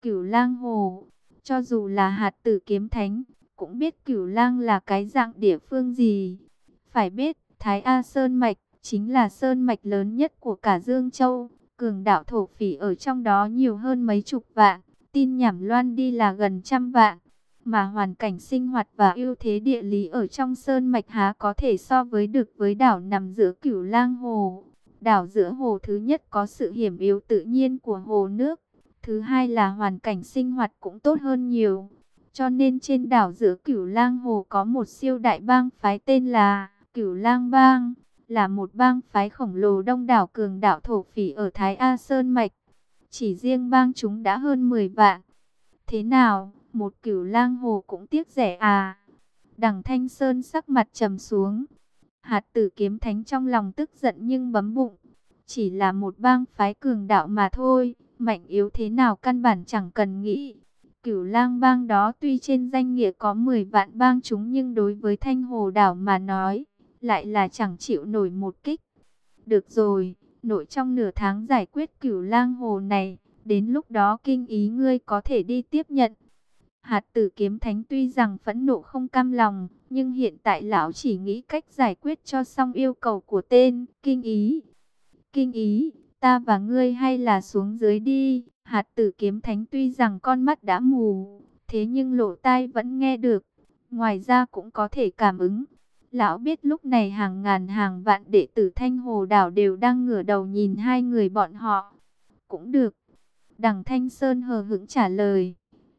Cửu Lang Hồ. Cho dù là Hạt Tử Kiếm Thánh, cũng biết Cửu Lang là cái dạng địa phương gì. Phải biết, Thái A Sơn Mạch chính là sơn mạch lớn nhất của cả Dương Châu. Cường đạo thổ phỉ ở trong đó nhiều hơn mấy chục vạn, tin nhảm loan đi là gần trăm vạn. Mà hoàn cảnh sinh hoạt và ưu thế địa lý ở trong sơn mạch há có thể so với được với đảo nằm giữa Cửu Lang Hồ. Đảo giữa hồ thứ nhất có sự hiểm yếu tự nhiên của hồ nước. Thứ hai là hoàn cảnh sinh hoạt cũng tốt hơn nhiều. Cho nên trên đảo giữa Cửu Lang Hồ có một siêu đại bang phái tên là Cửu Lang Bang, là một bang phái khổng lồ đông đảo cường đạo thổ phỉ ở Thái A Sơn Mạch. Chỉ riêng bang chúng đã hơn 10 vạn. Thế nào, một Cửu Lang Hồ cũng tiếc rẻ à? Đằng Thanh Sơn sắc mặt trầm xuống. Hạt Tử Kiếm Thánh trong lòng tức giận nhưng bấm bụng. Chỉ là một bang phái cường đạo mà thôi, mạnh yếu thế nào căn bản chẳng cần nghĩ. Cửu Lang bang đó tuy trên danh nghĩa có 10 vạn bang chúng nhưng đối với Thanh Hồ đảo mà nói, lại là chẳng chịu nổi một kích. Được rồi, nội trong nửa tháng giải quyết Cửu Lang Hồ này, đến lúc đó Kinh Ý ngươi có thể đi tiếp nhận. Hạt Tử Kiếm Thánh tuy rằng phẫn nộ không cam lòng, nhưng hiện tại lão chỉ nghĩ cách giải quyết cho xong yêu cầu của tên Kinh Ý. Kinh Ý, ta và ngươi hay là xuống dưới đi. Hạt Tử Kiếm Thánh tuy rằng con mắt đã mù, thế nhưng lỗ tai vẫn nghe được. Ngoài ra cũng có thể cảm ứng. Lão biết lúc này hàng ngàn hàng vạn đệ tử Thanh Hồ đảo đều đang ngửa đầu nhìn hai người bọn họ. Cũng được. Đằng Thanh Sơn hờ hững trả lời.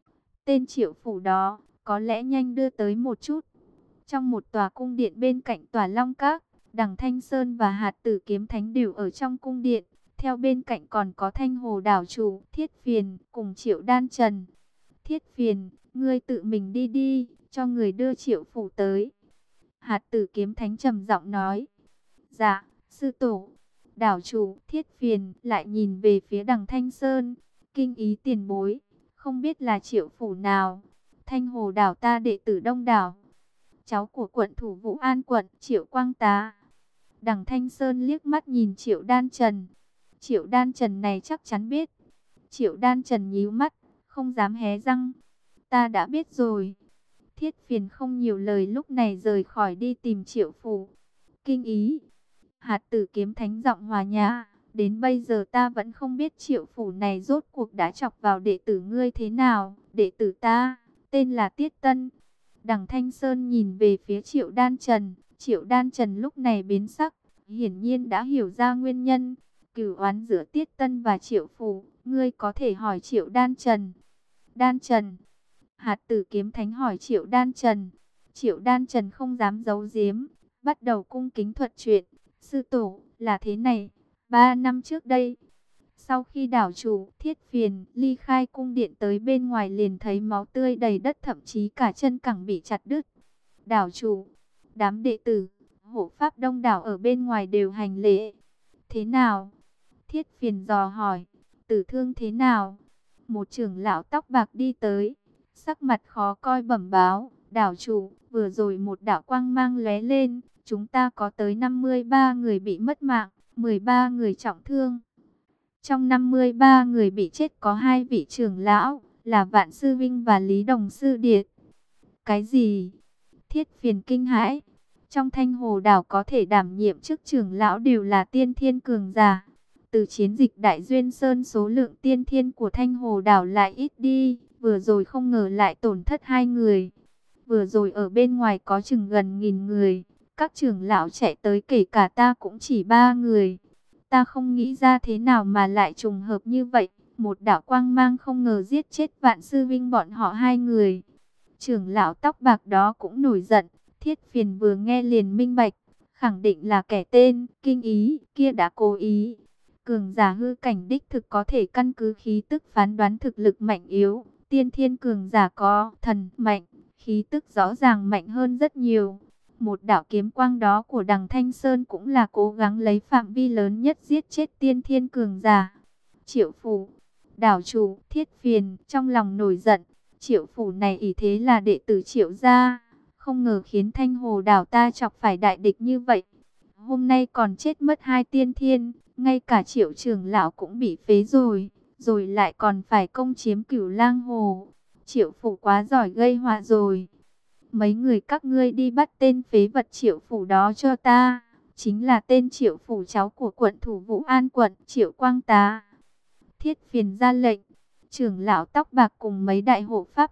Tên Triệu Phủ đó, có lẽ nhanh đưa tới một chút. Trong một tòa cung điện bên cạnh tòa Long Các, Đằng Thanh Sơn và Hạt Tử Kiếm Thánh đều ở trong cung điện. Theo bên cạnh còn có Thanh Hồ đảo chủ Thiết Phiền cùng Triệu Đan Trần. Thiết Phiền, ngươi tự mình đi đi, cho người đưa Triệu Phủ tới. Hạt Tử Kiếm Thánh trầm giọng nói. Dạ, sư tổ. Đảo chủ Thiết Phiền lại nhìn về phía Đằng Thanh Sơn. Kinh Ý tiền bối, không biết là Triệu Phủ nào. Thanh Hồ đảo ta đệ tử đông đảo, cháu của quận thủ Vũ An quận Triệu Quang Tá. Đằng Thanh Sơn liếc mắt nhìn Triệu Đan Trần. Triệu Đan Trần này chắc chắn biết. Triệu Đan Trần nhíu mắt, không dám hé răng. Ta đã biết rồi. Thiết Phiền không nhiều lời lúc này rời khỏi đi tìm Triệu Phủ. Kinh Ý. Hạt Tử Kiếm Thánh giọng hòa nhã. Đến bây giờ ta vẫn không biết Triệu Phủ này rốt cuộc đã chọc vào đệ tử ngươi thế nào. Đệ tử ta, tên là Tiết Tân. Đằng Thanh Sơn nhìn về phía Triệu Đan Trần. Triệu Đan Trần lúc này biến sắc, hiển nhiên đã hiểu ra nguyên nhân. Cửu oán giữa Tiết Tân và Triệu Phủ, ngươi có thể hỏi Triệu Đan Trần. Đan Trần. Hạt Tử Kiếm Thánh hỏi Triệu Đan Trần. Triệu Đan Trần không dám giấu giếm, bắt đầu cung kính thuật chuyện. Sư tổ, là thế này, 3 năm trước đây, sau khi đảo chủ Thiết Phiền ly khai cung điện tới bên ngoài liền thấy máu tươi đầy đất, thậm chí cả chân cẳng bị chặt đứt. Đảo chủ, đám đệ tử, hộ pháp đông đảo ở bên ngoài đều hành lễ. Thế nào? Thiết Phiền dò hỏi. Tử thương thế nào? Một trưởng lão tóc bạc đi tới, sắc mặt khó coi bẩm báo. Đảo chủ, vừa rồi một đạo quang mang lóe lên, chúng ta có tới 53 người bị mất mạng, 13 người trọng thương. Trong 53 người bị chết có 2 vị trưởng lão, là Vạn Sư Vinh và Lý Đồng Sư Điệt. Cái gì? Thiết Phiền kinh hãi. Trong Thanh Hồ đảo có thể đảm nhiệm chức trưởng lão đều là tiên thiên cường giả. Từ chiến dịch Đại Duyên Sơn số lượng tiên thiên của Thanh Hồ đảo lại ít đi. Vừa rồi không ngờ lại tổn thất 2 người. Vừa rồi ở bên ngoài có chừng gần 1000 người. Các trưởng lão chạy tới kể cả ta cũng chỉ 3 người. Ta không nghĩ ra thế nào mà lại trùng hợp như vậy. Một đạo quang mang không ngờ giết chết Vạn Sư Vinh bọn họ 2 người. Trưởng lão tóc bạc đó cũng nổi giận. Thiết Phiền vừa nghe liền minh bạch, khẳng định là kẻ tên Kinh Ý kia đã cố ý. Cường giả hư cảnh đích thực có thể căn cứ khí tức phán đoán thực lực mạnh yếu. Tiên thiên cường giả có thần mạnh, khí tức rõ ràng mạnh hơn rất nhiều. Một đạo kiếm quang đó của Đằng Thanh Sơn cũng là cố gắng lấy phạm vi lớn nhất giết chết tiên thiên cường giả. Triệu Phủ, đảo chủ Thiết Phiền trong lòng nổi giận. Triệu Phủ này ỷ thế là đệ tử Triệu gia, không ngờ khiến Thanh Hồ đảo ta chọc phải đại địch như vậy. Hôm nay còn chết mất 2 tiên thiên, ngay cả Triệu trưởng lão cũng bị phế rồi. rồi lại còn phải công chiếm Cửu Lang Hồ. Triệu Phủ quá giỏi gây họa rồi. Mấy người các ngươi đi bắt tên phế vật Triệu Phủ đó cho ta. Chính là tên Triệu Phủ cháu của quận thủ Vũ An quận Triệu Quang Tá. Thiết Phiền ra lệnh. Trưởng lão tóc bạc cùng mấy đại hộ pháp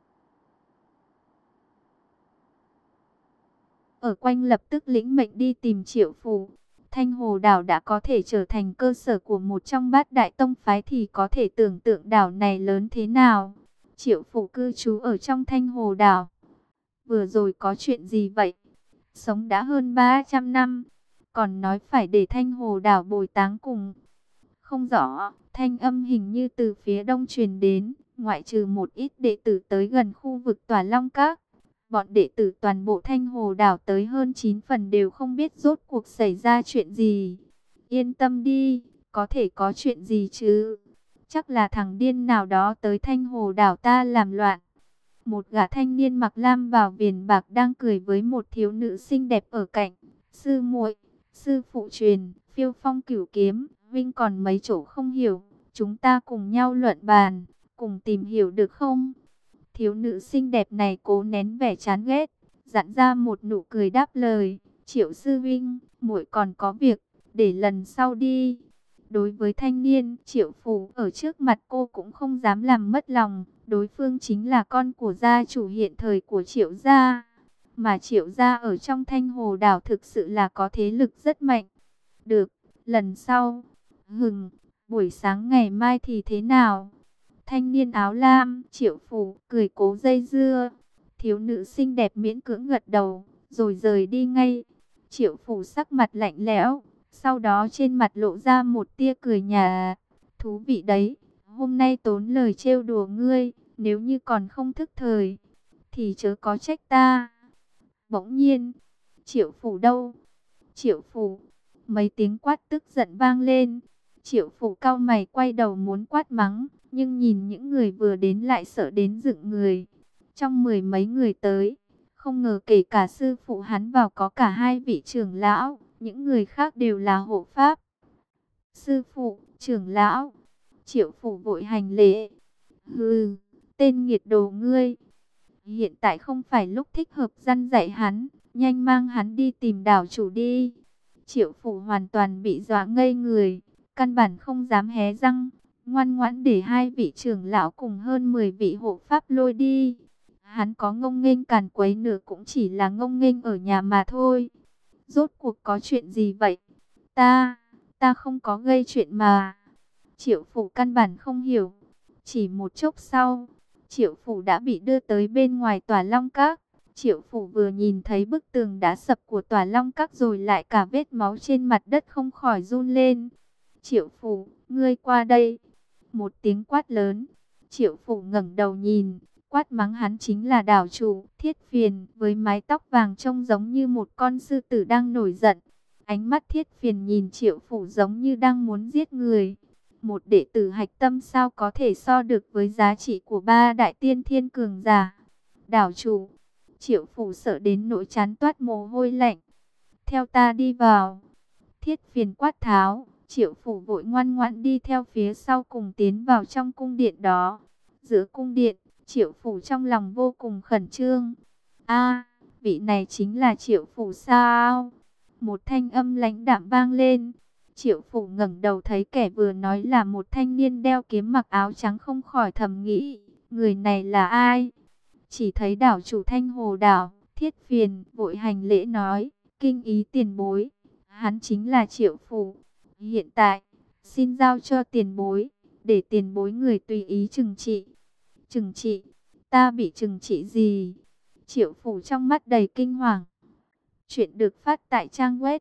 ở quanh lập tức lĩnh mệnh đi tìm Triệu Phủ. Thanh Hồ Đảo đã có thể trở thành cơ sở của một trong bát đại tông phái thì có thể tưởng tượng đảo này lớn thế nào. Triệu Phủ cư trú ở trong Thanh Hồ Đảo. Vừa rồi có chuyện gì vậy? Sống đã hơn 300 năm, còn nói phải để Thanh Hồ Đảo bồi táng cùng. Không rõ, thanh âm hình như từ phía đông truyền đến, ngoại trừ một ít đệ tử tới gần khu vực Tỏa Long Các. Bọn đệ tử toàn bộ Thanh Hồ Đảo tới hơn 9 phần đều không biết rốt cuộc xảy ra chuyện gì. Yên tâm đi, có thể có chuyện gì chứ? Chắc là thằng điên nào đó tới Thanh Hồ Đảo ta làm loạn. Một gã thanh niên mặc lam bào viền bạc đang cười với một thiếu nữ xinh đẹp ở cạnh. Sư muội, sư phụ truyền, phiêu phong cửu kiếm, Vinh còn mấy chỗ không hiểu. Chúng ta cùng nhau luận bàn, cùng tìm hiểu được không? Thiếu nữ xinh đẹp này cố nén vẻ chán ghét, giãn ra một nụ cười đáp lời. Triệu sư Vinh, muội còn có việc, để lần sau đi. Đối với thanh niên, Triệu Phủ ở trước mặt cô cũng không dám làm mất lòng. Đối phương chính là con của gia chủ hiện thời của Triệu gia. Mà Triệu gia ở trong Thanh Hồ Đảo thực sự là có thế lực rất mạnh. Được, lần sau. Buổi sáng ngày mai thì thế nào? Thanh niên áo lam, Triệu Phủ, cười cố dây dưa. Thiếu nữ xinh đẹp miễn cưỡng gật đầu, rồi rời đi ngay. Triệu Phủ sắc mặt lạnh lẽo, sau đó trên mặt lộ ra một tia cười nhạt. Thú vị đấy, hôm nay tốn lời trêu đùa ngươi, nếu như còn không thức thời, thì chớ có trách ta. Bỗng nhiên, Triệu Phủ đâu? Triệu Phủ, mấy tiếng quát tức giận vang lên. Triệu Phủ cau mày quay đầu muốn quát mắng, nhưng nhìn những người vừa đến lại sợ đến dựng người. Trong mười mấy người tới, không ngờ kể cả sư phụ hắn vào có cả hai vị trưởng lão, những người khác đều là hộ pháp. Sư phụ, trưởng lão, Triệu Phủ vội hành lễ. Hừ, tên nghiệt đồ ngươi. Hiện tại không phải lúc thích hợp răn dạy hắn, nhanh mang hắn đi tìm đảo chủ đi. Triệu Phủ hoàn toàn bị dọa ngây người, căn bản không dám hé răng, ngoan ngoãn để hai vị trưởng lão cùng hơn 10 vị hộ pháp lôi đi. Hắn có ngông nghênh càn quấy nữa cũng chỉ là ngông nghênh ở nhà mà thôi. Rốt cuộc có chuyện gì vậy? Ta không có gây chuyện mà. Triệu Phủ căn bản không hiểu. Chỉ một chốc sau, Triệu Phủ đã bị đưa tới bên ngoài Tỏa Long Các. Triệu Phủ vừa nhìn thấy bức tường đá sập của Tỏa Long Các rồi lại cả vết máu trên mặt đất không khỏi run lên. Triệu Phủ, ngươi qua đây. Một tiếng quát lớn. Triệu Phủ ngẩng đầu nhìn, quát mắng hắn chính là đảo chủ Thiết Phiền với mái tóc vàng trông giống như một con sư tử đang nổi giận. Ánh mắt Thiết Phiền nhìn Triệu Phủ giống như đang muốn giết người. Một đệ tử hạch tâm sao có thể so được với giá trị của ba đại tiên thiên cường giả. Đảo chủ, Triệu Phủ sợ đến nỗi chán toát mồ hôi lạnh. Theo ta đi vào. Thiết Phiền quát tháo. Triệu Phủ vội ngoan ngoãn đi theo phía sau cùng tiến vào trong cung điện đó. Giữa cung điện, Triệu Phủ trong lòng vô cùng khẩn trương. A, vị này chính là Triệu Phủ sao? Một thanh âm lãnh đạm vang lên. Triệu Phủ ngẩng đầu thấy kẻ vừa nói là một thanh niên đeo kiếm mặc áo trắng, không khỏi thầm nghĩ, người này là ai? Chỉ thấy đảo chủ Thanh Hồ Đảo, Thiết Phiền, vội hành lễ nói, kinh ý tiền bối, hắn chính là Triệu Phủ. Hiện tại, xin giao cho tiền bối, để tiền bối người tùy ý trừng trị. Trừng trị? Ta bị trừng trị gì? Triệu Phủ trong mắt đầy kinh hoàng. Chuyện được phát tại trang web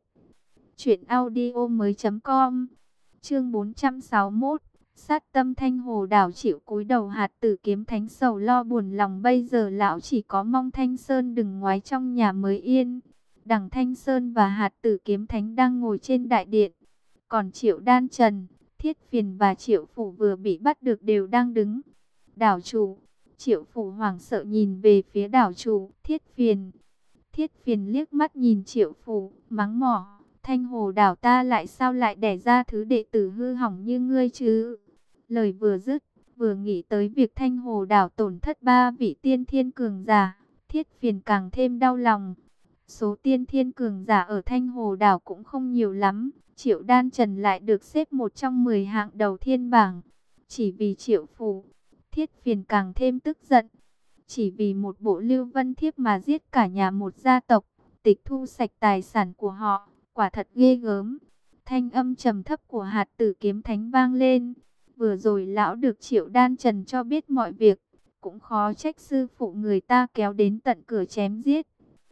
truyệnaudiomoi.com. Chương 461. Sát tâm Thanh Hồ Đảo. Chịu cúi đầu Hạt Tử Kiếm Thánh sầu lo buồn lòng, bây giờ lão chỉ có mong Thanh Sơn đừng ngoái trong nhà mới yên. Đằng Thanh Sơn và Hạt Tử Kiếm Thánh đang ngồi trên đại điện, còn Triệu Đan Trần, Thiết Phiền và Triệu Phủ vừa bị bắt được đều đang đứng. Đảo chủ. Triệu Phủ hoảng sợ nhìn về phía đảo chủ Thiết Phiền. Thiết Phiền liếc mắt nhìn Triệu Phủ, mắng mỏ, Thanh Hồ Đảo ta lại sao lại đẻ ra thứ đệ tử hư hỏng như ngươi chứ? Lời vừa dứt, vừa nghĩ tới việc Thanh Hồ đảo tổn thất 3 vị tiên thiên cường giả, Thiết Phiền càng thêm đau lòng. Số tiên thiên cường giả ở Thanh Hồ đảo cũng không nhiều lắm, Triệu Đan Trần lại được xếp một trong 10 hạng đầu thiên bảng. Chỉ vì Triệu phủ, Thiết Phiền càng thêm tức giận. Chỉ vì một bộ Lưu Vân Thiếp mà giết cả nhà một gia tộc, tịch thu sạch tài sản của họ, quả thật ghê gớm. Thanh âm trầm thấp của Hạt Tử Kiếm Thánh vang lên. Vừa rồi lão được Triệu Đan Trần cho biết mọi việc, cũng khó trách sư phụ người ta kéo đến tận cửa chém giết.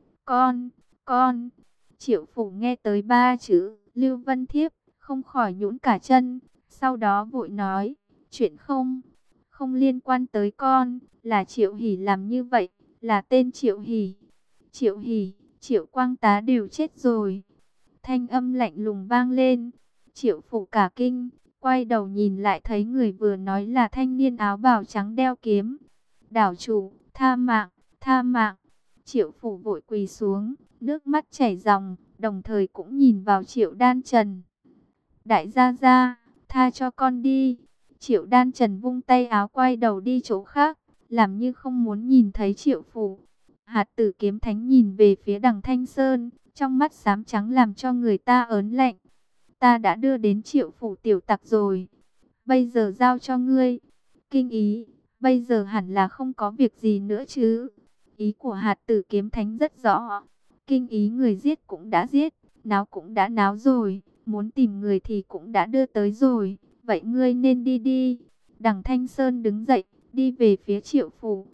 Con, Triệu phủ nghe tới 3 chữ Lưu Vân Thiếp, không khỏi nhũn cả chân, sau đó vội nói, chuyện không liên quan tới con, là Triệu Hỷ làm như vậy, là tên Triệu Hỷ. Triệu Hỷ, Triệu Quang Tá đều chết rồi. Thanh âm lạnh lùng vang lên, Triệu phủ cả kinh, quay đầu nhìn lại thấy người vừa nói là thanh niên áo bào trắng đeo kiếm. Đảo chủ, tha mạng, tha mạng. Triệu phủ vội quỳ xuống, nước mắt chảy ròng, đồng thời cũng nhìn vào Triệu Đan Trần. Đại gia gia, tha cho con đi. Triệu Đan Trần vung tay áo quay đầu đi chỗ khác, làm như không muốn nhìn thấy Triệu phủ. Hạt Tử Kiếm Thánh nhìn về phía Đằng Thanh Sơn, trong mắt xám trắng làm cho người ta ớn lạnh. Ta đã đưa đến Triệu phủ tiểu tặc rồi, bây giờ giao cho ngươi. Kinh ý, bây giờ hẳn là không có việc gì nữa chứ. Ý của Hạt Tử Kiếm Thánh rất rõ. Kinh ý người giết cũng đã giết, náo cũng đã náo rồi, muốn tìm người thì cũng đã đưa tới rồi. Vậy ngươi nên đi đi. Đằng Thanh Sơn đứng dậy, đi về phía Triệu phủ.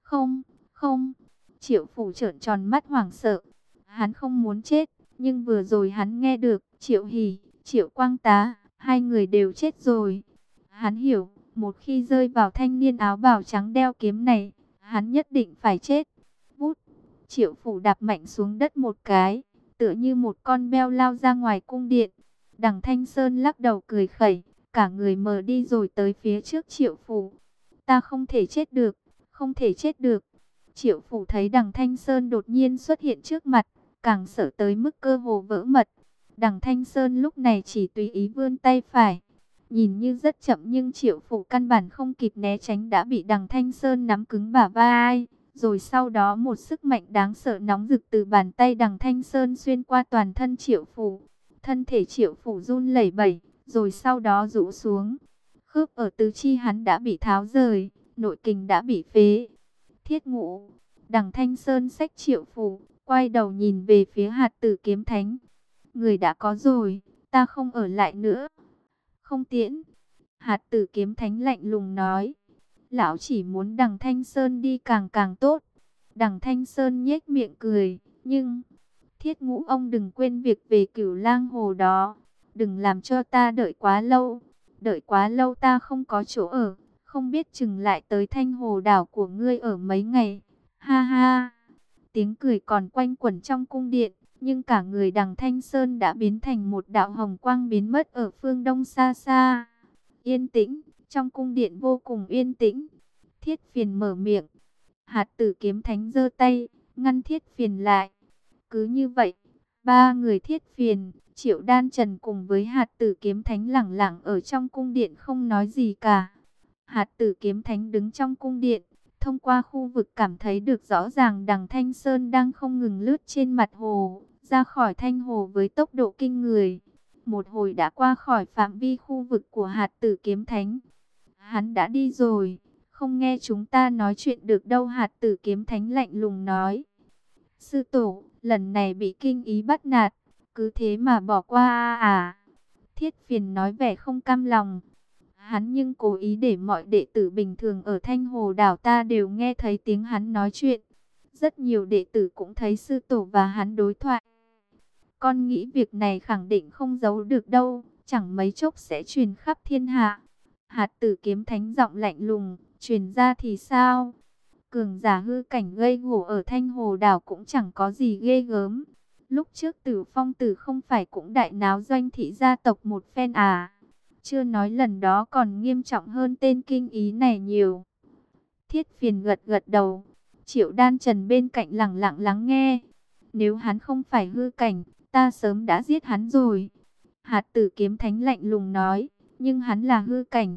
Không. Triệu phủ trợn tròn mắt hoảng sợ. Hắn không muốn chết, nhưng vừa rồi hắn nghe được Triệu Hỷ, Triệu Quang Tá, hai người đều chết rồi. Hắn hiểu, một khi rơi vào thanh niên áo bào trắng đeo kiếm này, hắn nhất định phải chết. Vút, Triệu phủ đạp mạnh xuống đất một cái, tựa như một con beo lao ra ngoài cung điện. Đằng Thanh Sơn lắc đầu cười khẩy, cả người mờ đi rồi tới phía trước Triệu phủ. Ta không thể chết được, không thể chết được. Triệu phủ thấy Đằng Thanh Sơn đột nhiên xuất hiện trước mặt, càng sợ tới mức cơ hồ vỡ mật. Đằng Thanh Sơn lúc này chỉ tùy ý vươn tay phải, nhìn như rất chậm nhưng Triệu phủ căn bản không kịp né tránh đã bị Đằng Thanh Sơn nắm cứng bả vai. Rồi sau đó một sức mạnh đáng sợ nóng rực từ bàn tay Đằng Thanh Sơn xuyên qua toàn thân Triệu phủ. Thân thể Triệu phủ run lẩy bẩy, rồi sau đó rũ xuống. Khớp ở tứ chi hắn đã bị tháo rời, nội kình đã bị phế. Thiết Ngũ, Đằng Thanh Sơn xách Triệu phủ, quay đầu nhìn về phía Hạt Tử Kiếm Thánh. Người đã có rồi, ta không ở lại nữa. Không tiễn. Hạt Tử Kiếm Thánh lạnh lùng nói. Lão chỉ muốn Đằng Thanh Sơn đi càng càng tốt. Đằng Thanh Sơn nhếch miệng cười, nhưng Thiết Ngũ ông đừng quên việc về Cửu Lang Hồ đó. Đừng làm cho ta đợi quá lâu. Đợi quá lâu ta không có chỗ ở, không biết chừng lại tới Thanh Hồ đảo của ngươi ở mấy ngày. Ha ha. Tiếng cười còn quanh quẩn trong cung điện, nhưng cả người Đằng Thanh Sơn đã biến thành một đạo hồng quang biến mất ở phương đông xa xa. Yên tĩnh, trong cung điện vô cùng yên tĩnh. Thiết Phiền mở miệng. Hạt Tử Kiếm Thánh giơ tay, ngăn Thiết Phiền lại. Cứ như vậy, ba người Thiết Phiền, Triệu Đan Trần cùng với Hạt Tử Kiếm Thánh lẳng lặng ở trong cung điện không nói gì cả. Hạt Tử Kiếm Thánh đứng trong cung điện, thông qua khu vực cảm thấy được rõ ràng Đằng Thanh Sơn đang không ngừng lướt trên mặt hồ, ra khỏi Thanh Hồ với tốc độ kinh người. Một hồi đã qua khỏi phạm vi khu vực của Hạt Tử Kiếm Thánh. Hắn đã đi rồi, không nghe chúng ta nói chuyện được đâu. Hạt Tử Kiếm Thánh lạnh lùng nói. Sư tổ, lần này bị kinh ý bắt nạt, cứ thế mà bỏ qua à? Thiết Phiền nói vẻ không cam lòng. Hắn nhưng cố ý để mọi đệ tử bình thường ở Thanh Hồ đảo ta đều nghe thấy tiếng hắn nói chuyện. Rất nhiều đệ tử cũng thấy sư tổ và hắn đối thoại. Con nghĩ việc này khẳng định không giấu được đâu, chẳng mấy chốc sẽ truyền khắp thiên hạ. Hạt Tử Kiếm Thánh giọng lạnh lùng, truyền ra thì sao? Cường giả hư cảnh gây gổ ở Thanh Hồ đảo cũng chẳng có gì ghê gớm. Lúc trước Tử Phong Tử không phải cũng đại náo doanh thị gia tộc một phen à? Chưa nói lần đó còn nghiêm trọng hơn tên kinh ý này nhiều. Thiết Phiền gật gật đầu. Triệu Đan Trần bên cạnh lặng lặng lắng nghe. Nếu hắn không phải hư cảnh, ta sớm đã giết hắn rồi. Hạt Tử Kiếm Thánh lạnh lùng nói. Nhưng hắn là hư cảnh.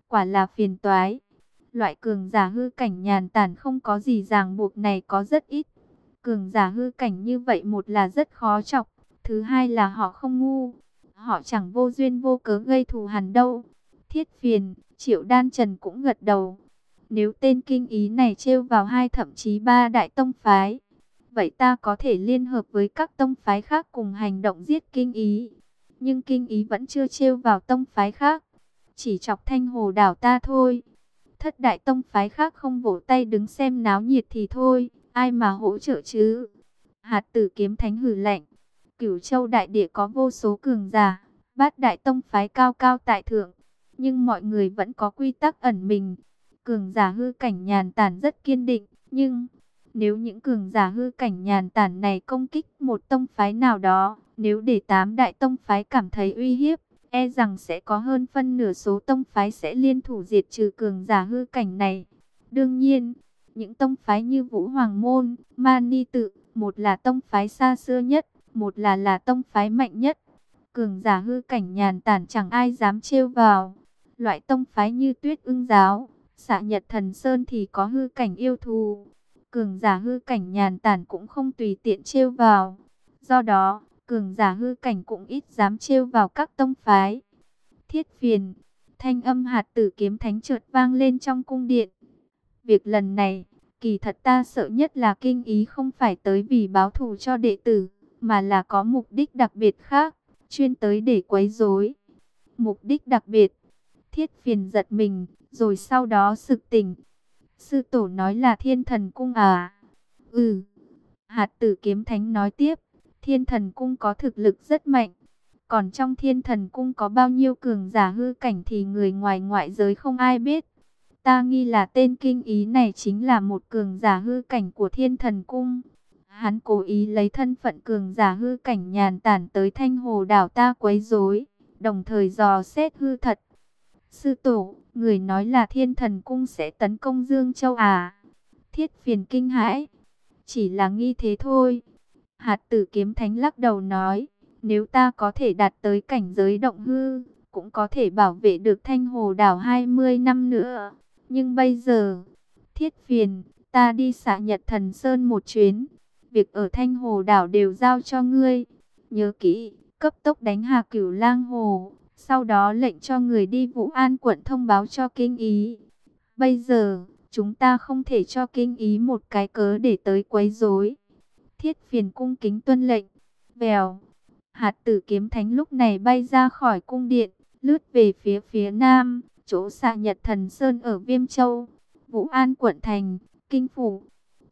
quả là phiền toái. Loại cường giả hư cảnh nhàn tản không có gì ràng buộc này có rất ít. Cường giả hư cảnh như vậy, một là rất khó chọc, thứ hai là họ không ngu. Họ chẳng vô duyên vô cớ gây thù hằn đâu. Thiết Phiền, Triệu Đan Trần cũng gật đầu. Nếu tên kinh ý này trêu vào hai thậm chí ba đại tông phái, vậy ta có thể liên hợp với các tông phái khác cùng hành động giết kinh ý. Nhưng kinh ý vẫn chưa trêu vào tông phái khác, chỉ chọc Thanh Hồ đảo ta thôi. Thất đại tông phái khác không vỗ tay đứng xem náo nhiệt thì thôi, ai mà hỗ trợ chứ? Hạt Tử Kiếm Thánh hừ lạnh. Cửu Châu đại địa có vô số cường giả, bát đại tông phái cao cao tại thượng, nhưng mọi người vẫn có quy tắc ẩn mình. Cường giả hư cảnh nhàn tản rất kiên định, nhưng nếu những cường giả hư cảnh nhàn tản này công kích một tông phái nào đó, nếu để tám đại tông phái cảm thấy uy hiếp, e rằng sẽ có hơn phân nửa số tông phái sẽ liên thủ diệt trừ cường giả hư cảnh này. Đương nhiên, những tông phái như Vũ Hoàng Môn, Mani Tự, một là tông phái xa xưa nhất, một là tông phái mạnh nhất. Cường giả hư cảnh nhàn tản chẳng ai dám trêu vào. Loại tông phái như Tuyết Ưng Giáo, Xạ Nhật Thần Sơn thì có hư cảnh yêu thù. Cường giả hư cảnh nhàn tản cũng không tùy tiện trêu vào. Do đó, cường giả hư cảnh cũng ít dám trêu vào các tông phái. Thiết Phiền, thanh âm Hạt Tử Kiếm Thánh chợt vang lên trong cung điện. Việc lần này, kỳ thật ta sợ nhất là kinh ý không phải tới vì báo thù cho đệ tử, mà là có mục đích đặc biệt khác, chuyên tới để quấy rối. Mục đích đặc biệt? Thiết Phiền giật mình, rồi sau đó sực tỉnh. Sư tổ nói là Thiên Thần Cung à? Ừ. Hạt Tử Kiếm Thánh nói tiếp, Thiên Thần Cung có thực lực rất mạnh. Còn trong Thiên Thần Cung có bao nhiêu cường giả hư cảnh thì người ngoài ngoại giới không ai biết. Ta nghi là tên kinh ý này chính là một cường giả hư cảnh của Thiên Thần Cung. Hắn cố ý lấy thân phận cường giả hư cảnh nhàn tản tới Thanh Hồ đảo ta quấy rối, đồng thời dò xét hư thật. Sư tổ, người nói là Thiên Thần Cung sẽ tấn công Dương Châu à? Thiết Phiền kinh hãi. Chỉ là nghi thế thôi. Hạt Tử Kiếm Thánh lắc đầu nói, nếu ta có thể đạt tới cảnh giới động hư, cũng có thể bảo vệ được Thanh Hồ đảo 20 năm nữa. Nhưng bây giờ, Thiết Phiền, ta đi Xạ Nhật Thần Sơn một chuyến. Việc ở Thanh Hồ đảo đều giao cho ngươi. Nhớ kỹ, cấp tốc đánh hạ Cửu Lang Hồ. Sau đó lệnh cho người đi Vũ An quận thông báo cho kinh ý. Bây giờ, chúng ta không thể cho kinh ý một cái cớ để tới quấy rối. Thiết Phiền cung kính tuân lệnh. Vèo, Hạt Tử Kiếm Thánh lúc này bay ra khỏi cung điện, lướt về phía nam, chỗ Xạ Nhật Thần Sơn ở Viêm Châu. Vũ An quận thành, Kinh phủ,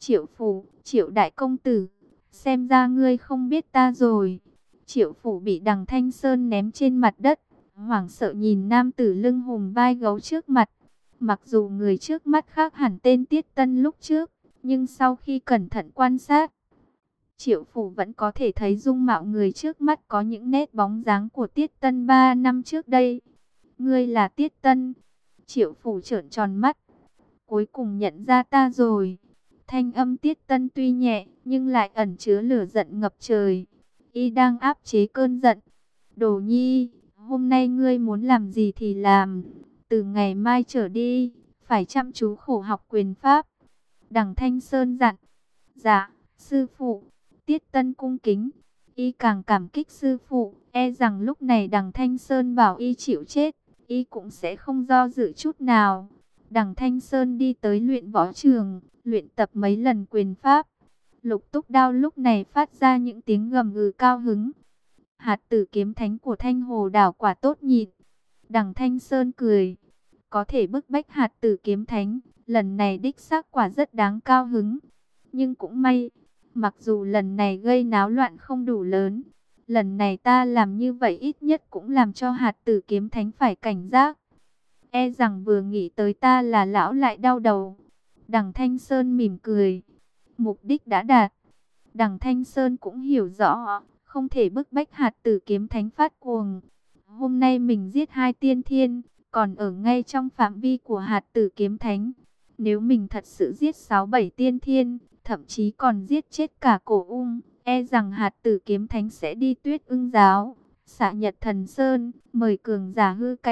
Triệu đại công tử, xem ra ngươi không biết ta rồi. Triệu phủ bị Đằng Thanh Sơn ném trên mặt đất, hoảng sợ nhìn nam tử lưng hùm vai gấu trước mặt. Mặc dù người trước mắt khác hẳn tên Tiết Tân lúc trước, nhưng sau khi cẩn thận quan sát, Triệu phủ vẫn có thể thấy dung mạo người trước mắt có những nét bóng dáng của Tiết Tân 3 năm trước đây. Ngươi là Tiết Tân? Triệu phủ trợn tròn mắt. Cuối cùng nhận ra ta rồi. Thanh âm Tiết Tân tuy nhẹ, nhưng lại ẩn chứa lửa giận ngập trời. Y đang áp chế cơn giận. Đồ Nhi, hôm nay ngươi muốn làm gì thì làm. Từ ngày mai trở đi, phải chăm chú khổ học quyền pháp. Đằng Thanh Sơn dặn. Dạ, sư phụ. Tiết Tân cung kính. Y càng cảm kích sư phụ, e rằng lúc này Đằng Thanh Sơn bảo y chịu chết, y cũng sẽ không do dự chút nào. Đằng Thanh Sơn đi tới luyện võ trường, luyện tập mấy lần quyền pháp. Lục Túc Đao lúc này phát ra những tiếng gầm gừ cao hứng. Hạt Tử Kiếm Thánh của Thanh Hồ đảo quả tốt nhịn. Đằng Thanh Sơn cười. Có thể bức bách Hạt Tử Kiếm Thánh, lần này đích xác quả rất đáng cao hứng. Nhưng cũng may, mặc dù lần này gây náo loạn không đủ lớn, lần này ta làm như vậy ít nhất cũng làm cho Hạt Tử Kiếm Thánh phải cảnh giác. E rằng vừa nghĩ tới ta là lão lại đau đầu. Đằng Thanh Sơn mỉm cười. Mục đích đã đạt. Đằng Thanh Sơn cũng hiểu rõ, không thể bức bách Hạt Tử Kiếm Thánh phát cuồng. Hôm nay mình giết 2 tiên thiên, còn ở ngay trong phạm vi của Hạt Tử Kiếm Thánh. Nếu mình thật sự giết 6-7 tiên thiên, thậm chí còn giết chết cả Cổ Ung, e rằng Hạt Tử Kiếm Thánh sẽ đi Tuyết Ưng Giáo, Xạ Nhật Thần Sơn, mời cường giả hư cảnh,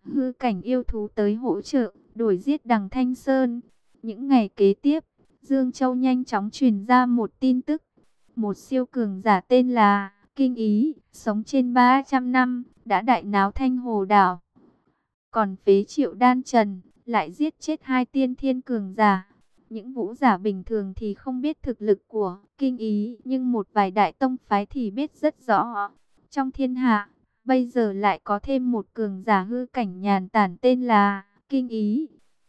hư cảnh yêu thú tới hỗ trợ, đuổi giết Đằng Thanh Sơn. Những ngày kế tiếp, Dương Châu nhanh chóng truyền ra một tin tức. Một siêu cường giả tên là Kinh Ý, sống trên 300 năm, đã đại náo Thanh Hồ Đảo. Còn phế Triệu Đan Trần, lại giết chết 2 tiên thiên cường giả. Những vũ giả bình thường thì không biết thực lực của Kinh Ý, nhưng một vài đại tông phái thì biết rất rõ. Trong thiên hạ, bây giờ lại có thêm một cường giả hư cảnh nhàn tản tên là Kinh Ý.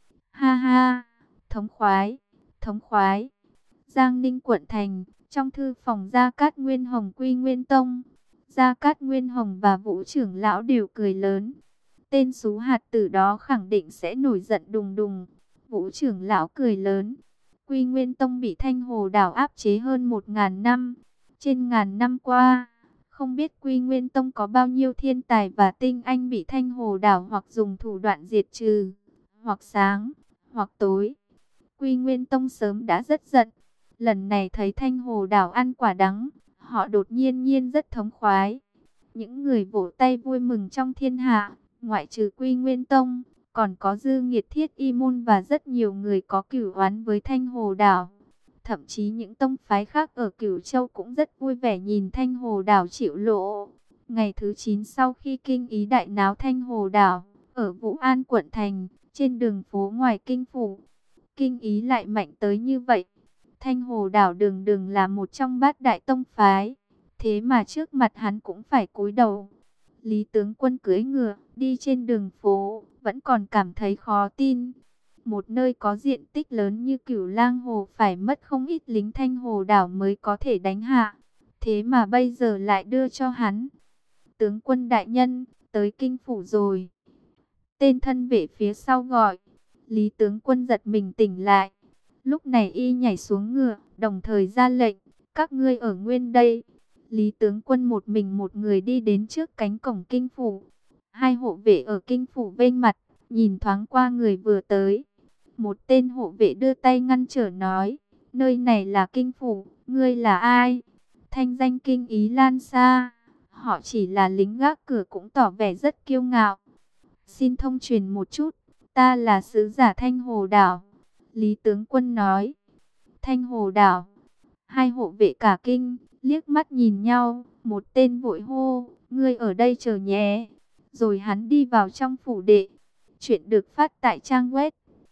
Ha ha, thống khoái, thống khoái. Giang Ninh quận thành, trong thư phòng Gia Cát Nguyên Hồng Quy Nguyên Tông. Gia Cát Nguyên Hồng và Vũ trưởng lão đều cười lớn. Tên xú hạt tử đó khẳng định sẽ nổi giận đùng đùng. Vũ trưởng lão cười lớn. Quy Nguyên Tông bị Thanh Hồ Đảo áp chế hơn 1000 năm. Trên ngàn năm qua, không biết Quy Nguyên Tông có bao nhiêu thiên tài và tinh anh bị Thanh Hồ Đảo hoặc dùng thủ đoạn diệt trừ, hoặc sáng, hoặc tối. Quy Nguyên Tông sớm đã rất giận. Lần này thấy Thanh Hồ Đảo ăn quả đắng, họ đột nhiên rất thống khoái. Những người vỗ tay vui mừng trong thiên hạ, ngoại trừ Quy Nguyên Tông, còn có Dư Nghiệt Thiết Y Môn và rất nhiều người có cửu oán với Thanh Hồ Đảo. Thậm chí những tông phái khác ở Cửu Châu cũng rất vui vẻ nhìn Thanh Hồ Đảo chịu lỗ. Ngày thứ 9 sau khi Kinh Ý đại náo Thanh Hồ Đảo, ở Vũ An quận thành, trên đường phố ngoài kinh phủ, Kinh Ý lại mạnh tới như vậy. Thanh Hồ Đảo đường đường là một trong 8 đại tông phái, thế mà trước mặt hắn cũng phải cúi đầu. Lý tướng quân cưỡi ngựa, đi trên đường phố, vẫn còn cảm thấy khó tin. Một nơi có diện tích lớn như Cửu Lang Hồ phải mất không ít lính Thanh Hồ Đảo mới có thể đánh hạ. Thế mà bây giờ lại đưa cho hắn. Tướng quân đại nhân, tới kinh phủ rồi. Tên thân vệ phía sau gọi. Lý tướng quân giật mình tỉnh lại. Lúc này y nhảy xuống ngựa, đồng thời ra lệnh, các ngươi ở nguyên đây. Lý tướng quân một mình một người đi đến trước cánh cổng kinh phủ. 2 hộ vệ ở kinh phủ vênh mặt, nhìn thoáng qua người vừa tới. Một tên hộ vệ đưa tay ngăn trở nói, nơi này là kinh phủ, ngươi là ai? Thanh danh Kinh Ý lan xa, họ chỉ là lính gác cửa cũng tỏ vẻ rất kiêu ngạo. Xin thông truyền một chút, ta là sứ giả Thanh Hồ Đảo. Lý tướng quân nói, Thanh Hồ Đảo. 2 hộ vệ cả kinh, liếc mắt nhìn nhau, một tên vội hô, ngươi ở đây chờ nhé. Rồi hắn đi vào trong phủ đệ. Chuyện được phát tại trang web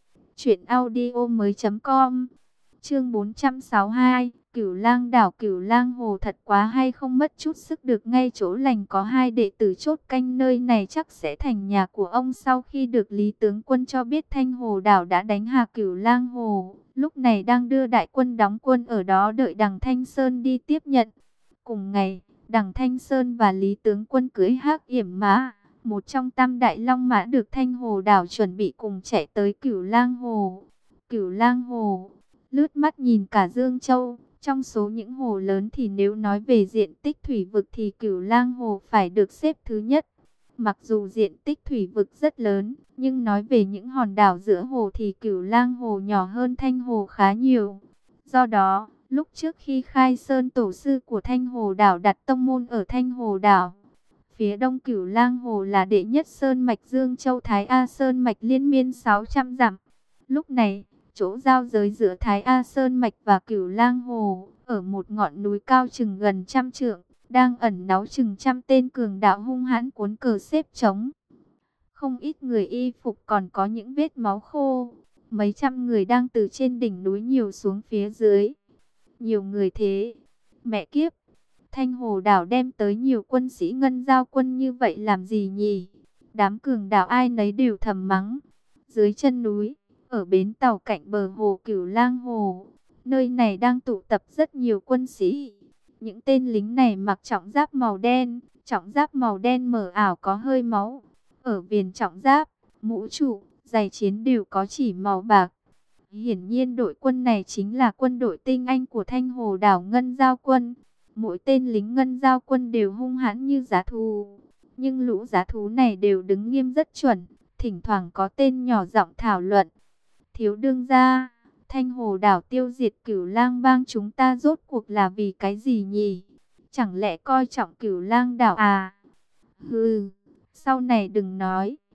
truyệnaudiomoi.com. Chương 462, Cửu Lang Đảo Cửu Lang Hồ thật quá hay không, mất chút sức được ngay chỗ lành có 2 đệ tử chốt canh nơi này chắc sẽ thành nhà của ông. Sau khi được Lý tướng quân cho biết Thanh Hồ Đảo đã đánh hạ Cửu Lang Hồ, lúc này đang đưa đại quân đóng quân ở đó đợi Đằng Thanh Sơn đi tiếp nhận. Cùng ngày, Đằng Thanh Sơn và Lý tướng quân cưỡi Hắc Yểm Mã, một trong tam đại long mã được Thanh Hồ Đảo chuẩn bị cùng chạy tới Cửu Lang Hồ. Cửu Lang Hồ, lướt mắt nhìn cả Dương Châu, trong số những hồ lớn thì nếu nói về diện tích thủy vực thì Cửu Lang Hồ phải được xếp thứ nhất. Mặc dù diện tích thủy vực rất lớn, nhưng nói về những hòn đảo giữa hồ thì Cửu Lang Hồ nhỏ hơn Thanh Hồ khá nhiều. Do đó, lúc trước khi khai sơn tổ sư của Thanh Hồ Đảo đặt tông môn ở Thanh Hồ Đảo, phía đông Cửu Lang Hồ là đệ nhất sơn mạch Dương Châu Thái A Sơn mạch liên miên 600 dặm. Lúc này, chỗ giao giới giữa Thái A Sơn mạch và Cửu Lang Hồ, ở một ngọn núi cao chừng gần 100 trượng, đang ẩn náu chừng 100 tên cường đạo hung hãn cuốn cờ xếp trống. Không ít người y phục còn có những vết máu khô. Mấy trăm người đang từ trên đỉnh núi nhiều xuống phía dưới. Nhiều người thế. Mẹ kiếp, Thanh Hồ Đảo đem tới nhiều quân sĩ ngân giao quân như vậy làm gì nhỉ? Đám cường đạo ai nấy đều thầm mắng. Dưới chân núi, ở bến tàu cạnh bờ hồ Cửu Lang Hồ, nơi này đang tụ tập rất nhiều quân sĩ. Những tên lính này mặc trọng giáp màu đen, trọng giáp màu đen mờ ảo có hơi máu. Ở viền trọng giáp, mũ trụ, giày chiến đều có chỉ màu bạc. Hiển nhiên đội quân này chính là quân đội tinh anh của Thanh Hồ Đảo Ngân Giao Quân. Mỗi tên lính Ngân Giao Quân đều hung hãn như giá thú. Nhưng lũ giá thú này đều đứng nghiêm rất chuẩn. Thỉnh thoảng có tên nhỏ giọng thảo luận. Thiếu đương gia, Thanh Hồ Đảo tiêu diệt Cửu Lang bang chúng ta rốt cuộc là vì cái gì nhỉ? Chẳng lẽ coi trọng Cửu Lang Đảo à? Hừ, sau này đừng nói,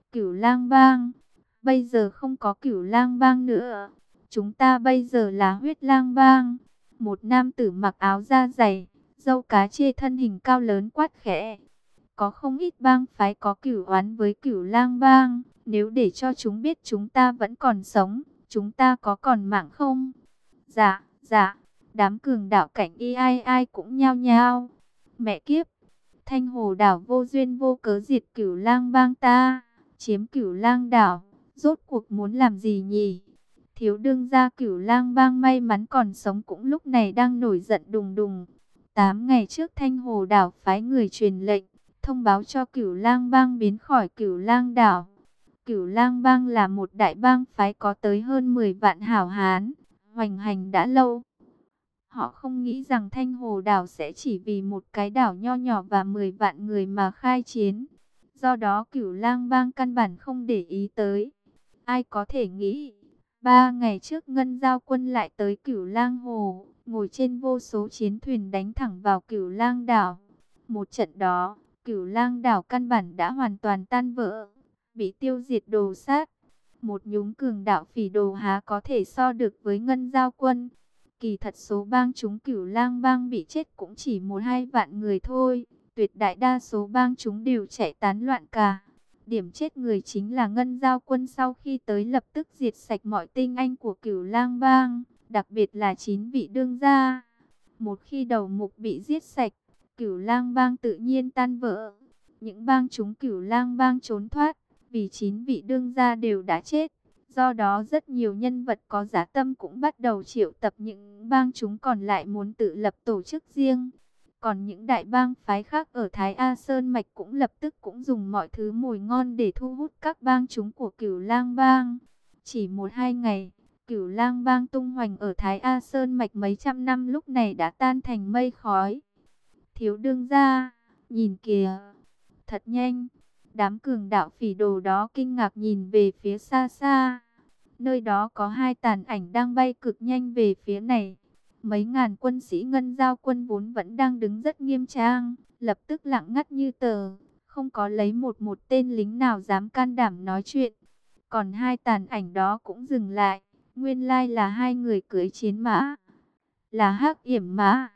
Cửu Lang Bang. Bây giờ không có Cửu Lang Bang nữa. Chúng ta bây giờ là Huyết Lang Bang. Một nam tử mặc áo da dày, râu cá chê thân hình cao lớn quát khẽ. Có không ít bang phái có cửu oán với Cửu Lang Bang. Nếu để cho chúng biết chúng ta vẫn còn sống, chúng ta có còn mạng không? Dạ, dạ. Đám cường đạo cảnh y ai ai cũng nhao nhao. Mẹ kiếp, Thanh Hồ đảo vô duyên vô cớ diệt Cửu Lang Bang ta, chiếm Cửu Lang đảo, rốt cuộc muốn làm gì nhỉ? Thiếu đương gia Cửu Lang Bang may mắn còn sống cũng lúc này đang nổi giận đùng đùng. 8 ngày trước Thanh Hồ đảo phái người truyền lệnh, thông báo cho Cửu Lang Bang biến khỏi Cửu Lang đảo. Cửu Lang Bang là một đại bang phái có tới hơn 10 vạn hảo hán, hoành hành đã lâu. Họ không nghĩ rằng Thanh Hồ đảo sẽ chỉ vì một cái đảo nho nhỏ và 10 vạn người mà khai chiến. Do đó Cửu Lang Bang căn bản không để ý tới. Ai có thể nghĩ, 3 ngày trước Ngân Giao quân lại tới Cửu Lang Hồ, ngồi trên vô số chiến thuyền đánh thẳng vào Cửu Lang đảo. Một trận đó, Cửu Lang đảo căn bản đã hoàn toàn tan vỡ, bị tiêu diệt đồ sát. Một nhúm cường đạo phỉ đồ há có thể so được với Ngân Giao quân. Kỳ thật số bang chúng Cửu Lang Bang bị chết cũng chỉ 1-2 vạn người thôi. Tuyệt đại đa số bang chúng đều chạy tán loạn cả. Điểm chết người chính là Ngân Giao quân sau khi tới lập tức diệt sạch mọi tinh anh của Cửu Lang Bang, đặc biệt là 9 vị đương gia. Một khi đầu mục bị giết sạch, Cửu Lang Bang tự nhiên tan vỡ. Những bang chúng Cửu Lang Bang trốn thoát, vì 9 vị đương gia đều đã chết. Do đó rất nhiều nhân vật có giá tâm cũng bắt đầu triệu tập những bang chúng còn lại muốn tự lập tổ chức riêng. Còn những đại bang phái khác ở Thái A Sơn Mạch cũng lập tức cũng dùng mọi thứ mồi ngon để thu hút các bang chúng của Cửu Lang Bang. Chỉ 1-2 ngày, Cửu Lang Bang tung hoành ở Thái A Sơn Mạch mấy trăm năm lúc này đã tan thành mây khói. Thiếu đương gia, nhìn kìa, thật nhanh. Đám cường đạo phỉ đồ đó kinh ngạc nhìn về phía xa xa. Nơi đó có 2 tàn ảnh đang bay cực nhanh về phía này. Mấy ngàn quân sĩ Ngân Giao quân vốn vẫn đang đứng rất nghiêm trang, lập tức lặng ngắt như tờ, không có lấy một tên lính nào dám can đảm nói chuyện. Còn 2 tàn ảnh đó cũng dừng lại, nguyên lai là 2 người cưỡi chiến mã. Là Hắc Yểm Mã.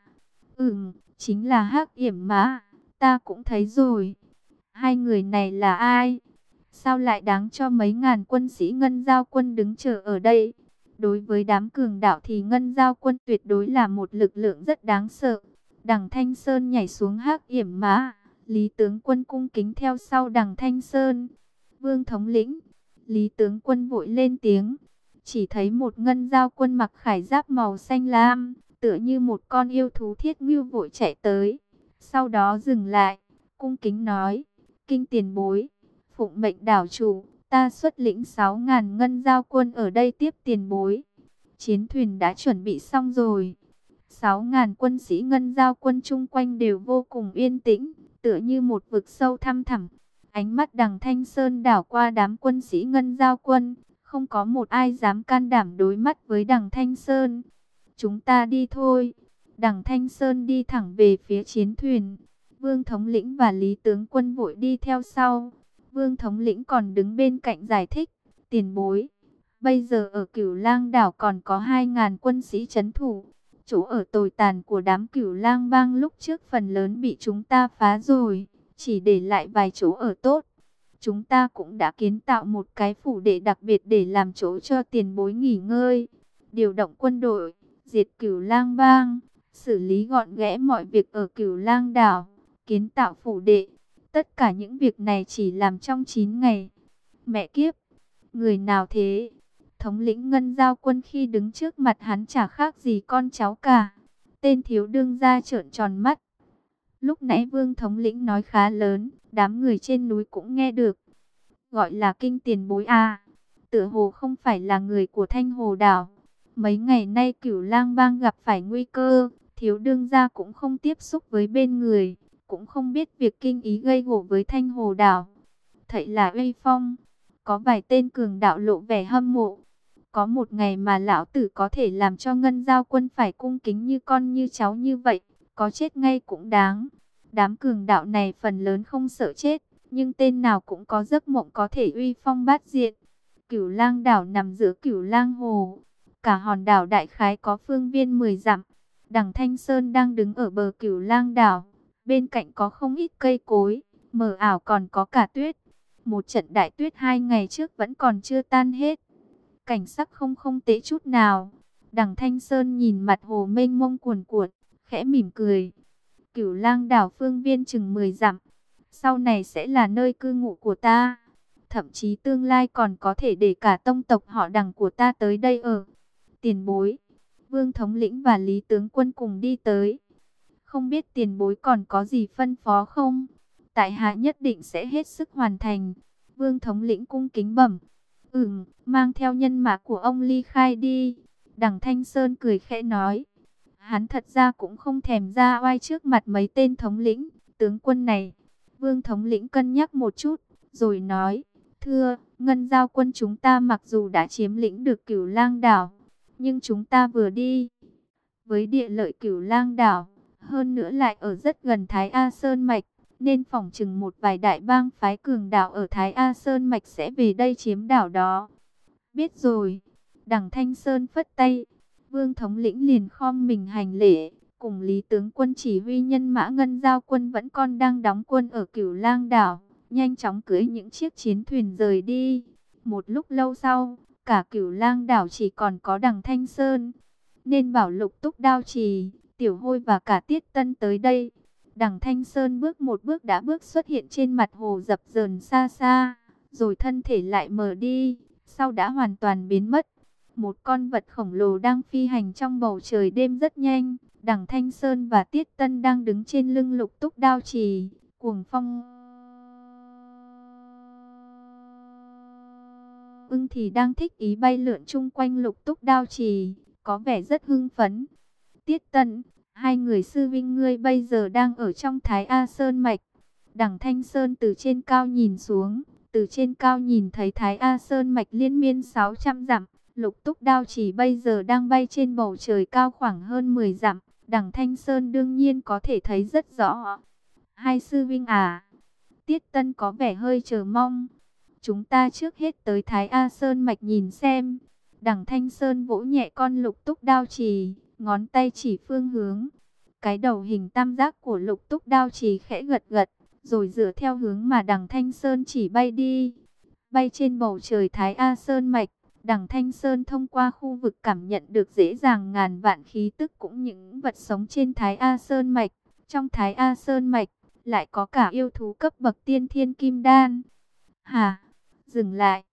Chính là Hắc Yểm Mã, ta cũng thấy rồi. 2 người này là ai? Sao lại đáng cho mấy ngàn quân sĩ Ngân Giao quân đứng chờ ở đây? Đối với đám cường đạo thì Ngân Giao quân tuyệt đối là một lực lượng rất đáng sợ. Đằng Thanh Sơn nhảy xuống Hắc Yểm Mã, Lý tướng quân cung kính theo sau Đằng Thanh Sơn. Vương thống lĩnh, Lý tướng quân vội lên tiếng. Chỉ thấy một Ngân Giao quân mặc khải giáp màu xanh lam, tựa như một con yêu thú thiết ngưu vội chạy tới. Sau đó dừng lại, cung kính nói: Kinh tiền bối, phụng mệnh đảo chủ, ta xuất lĩnh 6.000 Ngân Giao quân ở đây tiếp tiền bối. Chiến thuyền đã chuẩn bị xong rồi. 6.000 quân sĩ Ngân Giao quân chung quanh đều vô cùng yên tĩnh, tựa như một vực sâu thăm thẳm. Ánh mắt Đằng Thanh Sơn đảo qua đám quân sĩ Ngân Giao quân, không có một ai dám can đảm đối mắt với Đằng Thanh Sơn. Chúng ta đi thôi. Đằng Thanh Sơn đi thẳng về phía chiến thuyền. Vương thống lĩnh và Lý tướng quân vội đi theo sau. Vương thống lĩnh còn đứng bên cạnh giải thích: Tiền bối, bây giờ ở Cửu Lang đảo còn có 2.000 quân sĩ trấn thủ. Chỗ ở tồi tàn của đám Cửu Lang Bang lúc trước phần lớn bị chúng ta phá rồi, chỉ để lại vài chỗ ở tốt. Chúng ta cũng đã kiến tạo một cái phủ đệ đặc biệt để làm chỗ cho tiền bối nghỉ ngơi. Điều động quân đội, diệt Cửu Lang Bang, xử lý gọn ghẽ mọi việc ở Cửu Lang đảo, kiến tạo phủ đệ. Tất cả những việc này chỉ làm trong 9 ngày. Mẹ kiếp, người nào thế? Thống lĩnh Ngân Giao quân khi đứng trước mặt hắn chả khác gì con cháu cả. Tên thiếu đương gia trợn tròn mắt. Lúc nãy Vương thống lĩnh nói khá lớn, đám người trên núi cũng nghe được. Gọi là Kinh tiền bối à? Tựa hồ không phải là người của Thanh Hồ đảo. Mấy ngày nay Cửu Lang Bang gặp phải nguy cơ, thiếu đương gia cũng không tiếp xúc với bên người, cũng không biết việc kinh ý gây gổ với Thanh Hồ đảo. Thậy là uy phong. Có vài tên cường đạo lộ vẻ hâm mộ. Có một ngày mà lão tử có thể làm cho Ngân Giao quân phải cung kính như con như cháu như vậy, có chết ngay cũng đáng. Đám cường đạo này phần lớn không sợ chết, nhưng tên nào cũng có giấc mộng có thể uy phong bát diện. Cửu Lang đảo nằm giữa Cửu Lang hồ, cả hòn đảo đại khái có phương viên 10 dặm. Đằng Thanh Sơn đang đứng ở bờ Cửu Lang đảo, bên cạnh có không ít cây cối, mờ ảo còn có cả tuyết. Một trận đại tuyết 2 ngày trước vẫn còn chưa tan hết. Cảnh sắc không tệ chút nào. Đằng Thanh Sơn nhìn mặt hồ mênh mông cuồn cuộn, khẽ mỉm cười. Cửu Lang đảo phương viên chừng 10 dặm, sau này sẽ là nơi cư ngụ của ta. Thậm chí tương lai còn có thể để cả tông tộc họ Đằng của ta tới đây ở. Tiền bối, Vương thống lĩnh và Lý tướng quân cùng đi tới. Không biết tiền bối còn có gì phân phó không? Tại hạ nhất định sẽ hết sức hoàn thành. Vương thống lĩnh cung kính bẩm. Mang theo nhân mã của ông ly khai đi. Đằng Thanh Sơn cười khẽ nói. Hắn thật ra cũng không thèm ra oai trước mặt mấy tên thống lĩnh, tướng quân này. Vương thống lĩnh cân nhắc một chút, rồi nói. Thưa, Ngân Giao quân chúng ta mặc dù đã chiếm lĩnh được Cửu Lang đảo, nhưng chúng ta vừa đi với địa lợi Cửu Lang đảo, hơn nữa lại ở rất gần Thái A Sơn Mạch, nên phỏng chừng một vài đại bang phái cường đạo ở Thái A Sơn Mạch sẽ về đây chiếm đảo đó. Biết rồi. Đằng Thanh Sơn phất tay, Vương thống lĩnh liền khom mình hành lễ, cùng Lý tướng quân chỉ huy nhân mã Ngân Giao quân vẫn còn đang đóng quân ở Cửu Lang đảo, nhanh chóng cưỡi những chiếc chiến thuyền rời đi. Một lúc lâu sau, cả Cửu Lang đảo chỉ còn có Đằng Thanh Sơn, nên bảo Lục Túc Đao Trì, Tiểu Hôi và cả Tiết Tân tới đây. Đằng Thanh Sơn bước một bước đã bước xuất hiện trên mặt hồ dập dờn xa xa, rồi thân thể lại mờ đi, sau đã hoàn toàn biến mất. Một con vật khổng lồ đang phi hành trong bầu trời đêm rất nhanh. Đằng Thanh Sơn và Tiết Tân đang đứng trên lưng Lục Túc Đao Trì, cuồng phong ưng thì đang thích ý bay lượn chung quanh Lục Túc Đao Trì, có vẻ rất hưng phấn. Tiết Tân, hai người sư vinh ngươi bây giờ đang ở trong Thái A Sơn Mạch. Đằng Thanh Sơn từ trên cao nhìn xuống, từ trên cao nhìn thấy Thái A Sơn Mạch liên miên 600 dặm. Lục Túc Đao Trì bây giờ đang bay trên bầu trời cao khoảng hơn 10 dặm. Đằng Thanh Sơn đương nhiên có thể thấy rất rõ. Hai sư vinh à? Tiết Tân có vẻ hơi chờ mong. Chúng ta trước hết tới Thái A Sơn Mạch nhìn xem. Đằng Thanh Sơn vỗ nhẹ con Lục Túc Đao Trì, ngón tay chỉ phương hướng. Cái đầu hình tam giác của Lục Túc Đao Trì khẽ gật gật, rồi dựa theo hướng mà Đằng Thanh Sơn chỉ bay đi. Bay trên bầu trời Thái A Sơn Mạch, Đằng Thanh Sơn thông qua khu vực cảm nhận được dễ dàng ngàn vạn khí tức cũng những vật sống trên Thái A Sơn Mạch. Trong Thái A Sơn Mạch, lại có cả yêu thú cấp bậc tiên thiên kim đan. Dừng lại.